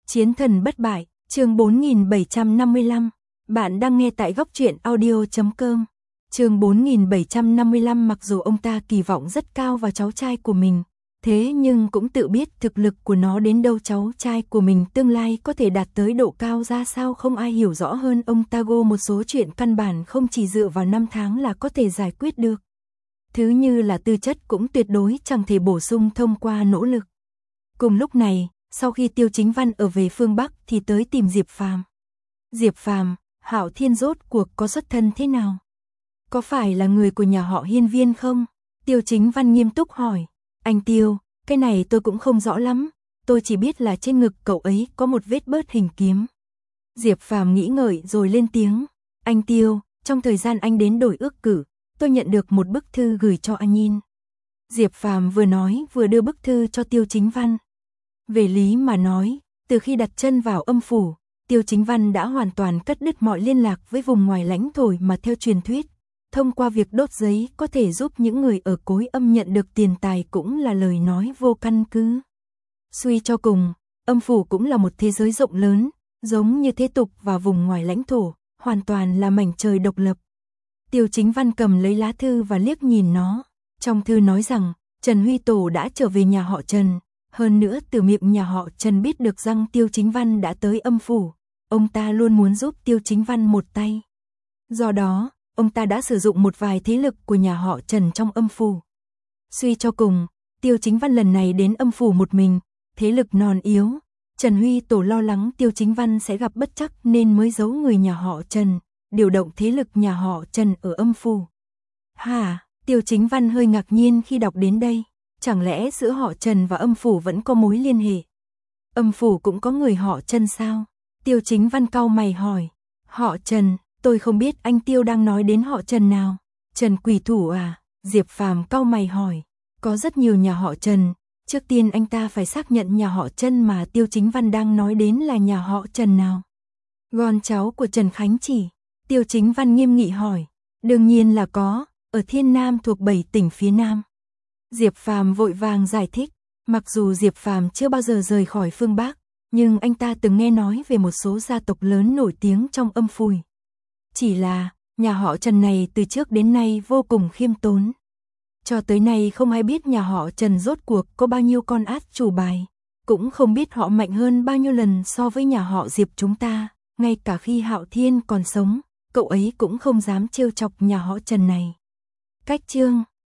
Chiến thần bất bại, chương 4755. Bạn đang nghe tại góc truyện audio.com. Chương 4755. Mặc dù ông ta kỳ vọng rất cao vào cháu trai của mình, thế nhưng cũng tự biết thực lực của nó đến đâu, cháu trai của mình tương lai có thể đạt tới độ cao ra sao không ai hiểu rõ hơn ông ta. Một số chuyện căn bản không chỉ dựa vào năm tháng là có thể giải quyết được. Thứ như là tư chất cũng tuyệt đối chẳng thể bổ sung thông qua nỗ lực. Cùng lúc này, sau khi Tiêu Chính Văn ở về phương Bắc thì tới tìm Diệp Phàm. Diệp Phàm, Hạo Thiên rốt cuộc có xuất thân thế nào? Có phải là người của nhà họ Hiên Viên không? Tiêu Chính Văn nghiêm túc hỏi. Anh Tiêu, cái này tôi cũng không rõ lắm, tôi chỉ biết là trên ngực cậu ấy có một vết bớt hình kiếm. Diệp Phàm nghĩ ngợi rồi lên tiếng. Anh Tiêu, trong thời gian anh đến đổi ước cử, tôi nhận được một bức thư gửi cho anh nhìn. Diệp Phàm vừa nói vừa đưa bức thư cho Tiêu Chính Văn. Về lý mà nói, từ khi đặt chân vào âm phủ, Tiêu Chính Văn đã hoàn toàn cắt đứt mọi liên lạc với vùng ngoài lãnh thổ, mà theo truyền thuyết, thông qua việc đốt giấy có thể giúp những người ở cối âm nhận được tiền tài cũng là lời nói vô căn cứ. Suy cho cùng, âm phủ cũng là một thế giới rộng lớn, giống như thế tục và vùng ngoài lãnh thổ, hoàn toàn là mảnh trời độc lập. Tiêu Chính Văn cầm lấy lá thư và liếc nhìn nó. Trong thư nói rằng, Trần Huy Tổ đã trở về nhà họ Trần. Hơn nữa từ miệng nhà họ Trần biết được rằng Tiêu Chính Văn đã tới âm phủ. Ông ta luôn muốn giúp Tiêu Chính Văn một tay. Do đó, ông ta đã sử dụng một vài thế lực của nhà họ Trần trong âm phủ. Suy cho cùng, Tiêu Chính Văn lần này đến âm phủ một mình, thế lực non yếu. Trần Huy Tổ lo lắng Tiêu Chính Văn sẽ gặp bất trắc nên mới giấu người nhà họ Trần, điều động thế lực nhà họ Trần ở âm phủ. Hả? Tiêu Chính Văn hơi ngạc nhiên khi đọc đến đây. Chẳng lẽ giữa họ Trần và âm phủ vẫn có mối liên hệ? Âm phủ cũng có người họ Trần sao? Tiêu Chính Văn cau mày hỏi. Họ Trần, tôi không biết anh Tiêu đang nói đến họ Trần nào. Trần Quỷ Thủ à? Diệp Phàm cau mày hỏi. Có rất nhiều nhà họ Trần. Trước tiên anh ta phải xác nhận nhà họ Trần mà Tiêu Chính Văn đang nói đến là nhà họ Trần nào. Con cháu của Trần Khánh Chỉ. Tiêu Chính Văn nghiêm nghị hỏi. Đương nhiên là có, ở Thiên Nam thuộc 7 tỉnh phía Nam. Diệp Phàm vội vàng giải thích, mặc dù Diệp Phàm chưa bao giờ rời khỏi phương Bắc, nhưng anh ta từng nghe nói về một số gia tộc lớn nổi tiếng trong âm phủ. Chỉ là, nhà họ Trần này từ trước đến nay vô cùng khiêm tốn. Cho tới nay không ai biết nhà họ Trần rốt cuộc có bao nhiêu con át chủ bài, cũng không biết họ mạnh hơn bao nhiêu lần so với nhà họ Diệp chúng ta, ngay cả khi Hạo Thiên còn sống, cậu ấy cũng không dám trêu chọc nhà họ Trần này. Cách chương